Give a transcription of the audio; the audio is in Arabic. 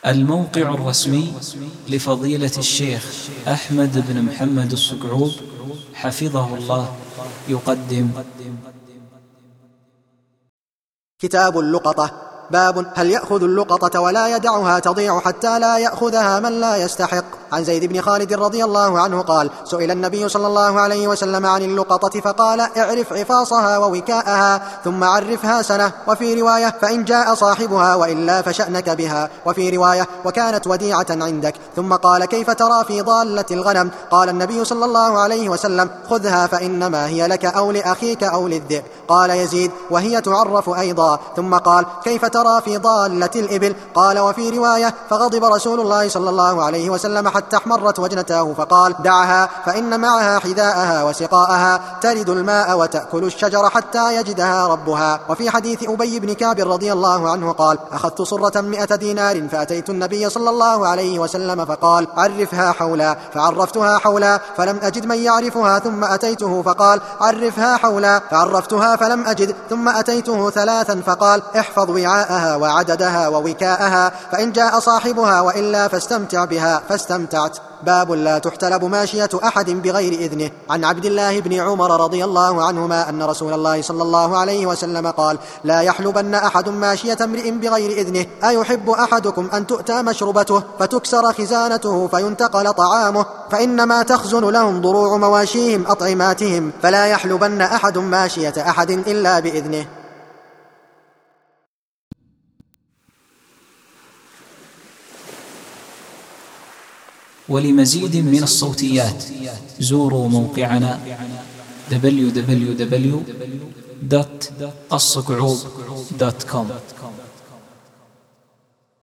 الموقع الرسمي لفضيلة الشيخ أحمد بن محمد الصقعوب حفظه الله يقدم كتاب اللقطة. باب هل يأخذ اللقطة ولا يدعها تضيع حتى لا يأخذها من لا يستحق. عن زيد بن خالد رضي الله عنه قال: سئل النبي صلى الله عليه وسلم عن اللقطة فقال: اعرف عفاصها ووكاءها ثم عرفها سنة. وفي رواية: فإن جاء صاحبها وإلا فشأنك بها. وفي رواية: وكانت وديعة عندك. ثم قال: كيف ترى في ضالة الغنم؟ قال النبي صلى الله عليه وسلم: خذها فإنما هي لك أو لأخيك أو للذئب. قال يزيد: وهي تعرف أيضا. ثم قال: كيف ترى في ضالة الإبل؟ قال. وفي رواية: فغضب رسول الله صلى الله عليه وسلم حتى احمرت وجنته فقال: دعها فإن معها حذاءها وسقاءها ترد الماء وتأكل الشجر حتى يجدها ربها. وفي حديث أبي بن كعب رضي الله عنه قال: أخذت صرة 100 دينار فأتيت النبي صلى الله عليه وسلم فقال: عرفها حولا. فعرفتها حولا فلم أجد من يعرفها ثم أتيته فقال: عرفها حولا. فعرفتها فلم أجد ثم أتيته 3 فقال: احفظ وعاءها وعددها ووكاءها فإن جاء صاحبها وإلا فاستمتع بها. فاستمتعت. باب لا تحتلب ماشية أحد بغير إذنه. عن عبد الله بن عمر رضي الله عنهما أن رسول الله صلى الله عليه وسلم قال: لا يحلبن أحد ماشية امرئ بغير إذنه. أيحب أحدكم أن تؤتى مشربته فتكسر خزانته فينتقل طعامه؟ فإنما تخزن لهم ضروع مواشيهم أطعماتهم. فلا يحلبن أحد ماشية أحد إلا بإذنه. ولمزيد من الصوتيات زوروا موقعنا www.الصقعوب.com.